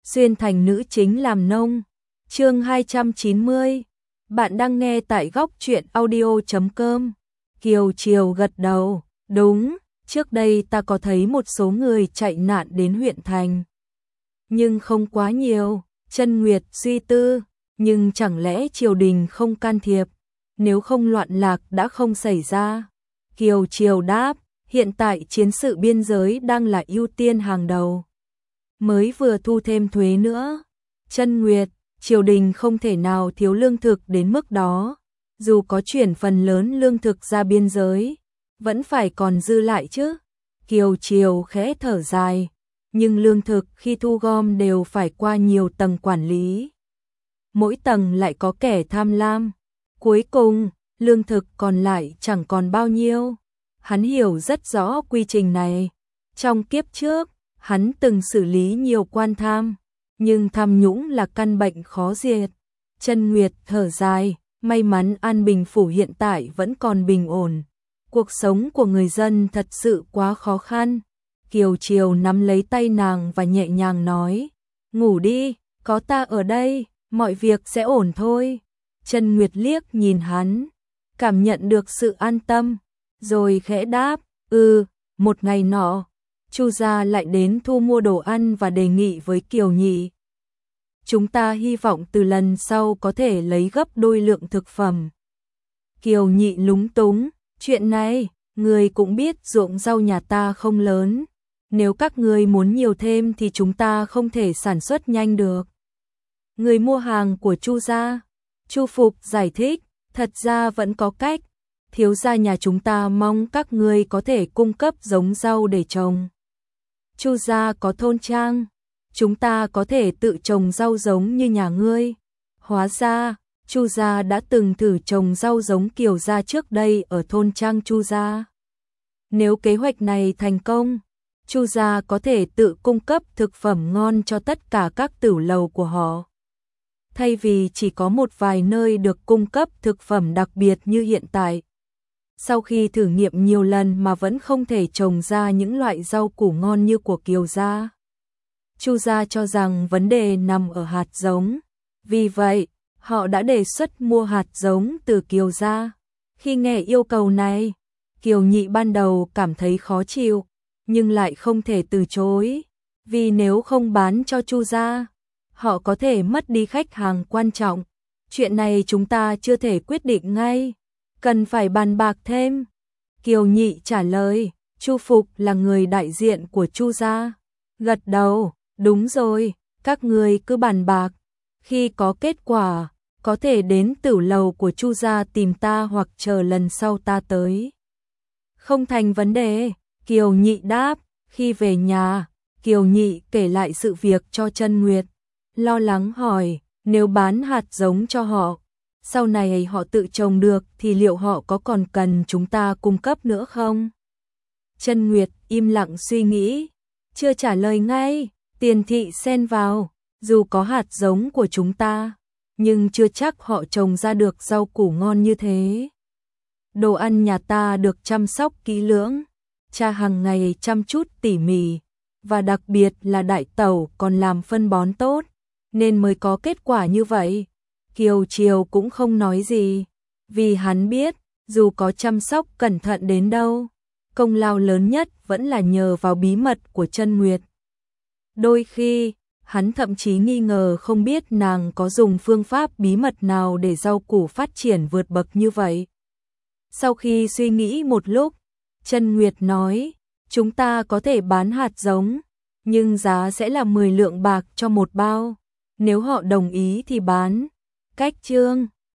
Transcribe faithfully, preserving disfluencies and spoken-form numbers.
xuyên thành nữ chính làm nông. Chương hai trăm chín mươi. Bạn đang nghe tại góc truyện audio chấm com. Kiều Triều gật đầu, đúng, trước đây ta có thấy một số người chạy nạn đến huyện thành. Nhưng không quá nhiều. Chân Nguyệt suy tư, nhưng chẳng lẽ triều đình không can thiệp, nếu không loạn lạc đã không xảy ra. Kiều Triều đáp, hiện tại chiến sự biên giới đang là ưu tiên hàng đầu. Mới vừa thu thêm thuế nữa. Chân Nguyệt, triều đình không thể nào thiếu lương thực đến mức đó. Dù có chuyển phần lớn lương thực ra biên giới, vẫn phải còn dư lại chứ. Kiều Triều khẽ thở dài, nhưng lương thực khi thu gom đều phải qua nhiều tầng quản lý. Mỗi tầng lại có kẻ tham lam. Cuối cùng, lương thực còn lại chẳng còn bao nhiêu. Hắn hiểu rất rõ quy trình này. Trong kiếp trước, hắn từng xử lý nhiều quan tham, nhưng tham nhũng là căn bệnh khó diệt. Chân Nguyệt thở dài, may mắn An Bình Phủ hiện tại vẫn còn bình ổn. Cuộc sống của người dân thật sự quá khó khăn. Kiều Triều nắm lấy tay nàng và nhẹ nhàng nói, ngủ đi, có ta ở đây, mọi việc sẽ ổn thôi. Chân Nguyệt liếc nhìn hắn, cảm nhận được sự an tâm, rồi khẽ đáp, ừ. Một ngày nọ, Chu gia lại đến thu mua đồ ăn và đề nghị với Kiều Nhị. Chúng ta hy vọng từ lần sau có thể lấy gấp đôi lượng thực phẩm. Kiều Nhị lúng túng, chuyện này, người cũng biết ruộng rau nhà ta không lớn. Nếu các người muốn nhiều thêm thì chúng ta không thể sản xuất nhanh được. Người mua hàng của Chu gia. Chu Phục giải thích, thật ra vẫn có cách. Thiếu gia nhà chúng ta mong các ngươi có thể cung cấp giống rau để trồng. Chu gia có thôn trang, chúng ta có thể tự trồng rau giống như nhà ngươi. Hóa ra, Chu gia đã từng thử trồng rau giống Kiều gia trước đây ở thôn trang Chu gia. Nếu kế hoạch này thành công, Chu gia có thể tự cung cấp thực phẩm ngon cho tất cả các tửu lầu của họ. Thay vì chỉ có một vài nơi được cung cấp thực phẩm đặc biệt như hiện tại. Sau khi thử nghiệm nhiều lần mà vẫn không thể trồng ra những loại rau củ ngon như của Kiều gia. Chu gia cho rằng vấn đề nằm ở hạt giống. Vì vậy, họ đã đề xuất mua hạt giống từ Kiều gia. Khi nghe yêu cầu này, Kiều Nhị ban đầu cảm thấy khó chịu, nhưng lại không thể từ chối, vì nếu không bán cho Chu gia, họ có thể mất đi khách hàng quan trọng. Chuyện này chúng ta chưa thể quyết định ngay, cần phải bàn bạc thêm. Kiều Nhị trả lời, Chu Phục là người đại diện của Chu gia. Gật đầu, đúng rồi, các người cứ bàn bạc. Khi có kết quả, có thể đến tửu lầu của Chu gia tìm ta hoặc chờ lần sau ta tới. Không thành vấn đề, Kiều Nhị đáp. Khi về nhà, Kiều Nhị kể lại sự việc cho Chân Nguyệt. Lo lắng hỏi, nếu bán hạt giống cho họ, sau này họ tự trồng được thì liệu họ có còn cần chúng ta cung cấp nữa không? Chân Nguyệt im lặng suy nghĩ, chưa trả lời ngay. Tiền Thị xen vào, dù có hạt giống của chúng ta, nhưng chưa chắc họ trồng ra được rau củ ngon như thế. Đồ ăn nhà ta được chăm sóc kỹ lưỡng, cha hàng ngày chăm chút tỉ mỉ, và đặc biệt là đại tẩu còn làm phân bón tốt, nên mới có kết quả như vậy. Kiều Triều cũng không nói gì, vì hắn biết, dù có chăm sóc cẩn thận đến đâu, công lao lớn nhất vẫn là nhờ vào bí mật của Chân Nguyệt. Đôi khi, hắn thậm chí nghi ngờ không biết nàng có dùng phương pháp bí mật nào để rau củ phát triển vượt bậc như vậy. Sau khi suy nghĩ một lúc, Chân Nguyệt nói, chúng ta có thể bán hạt giống, nhưng giá sẽ là mười lượng bạc cho một bao. Nếu họ đồng ý thì bán. Cách chương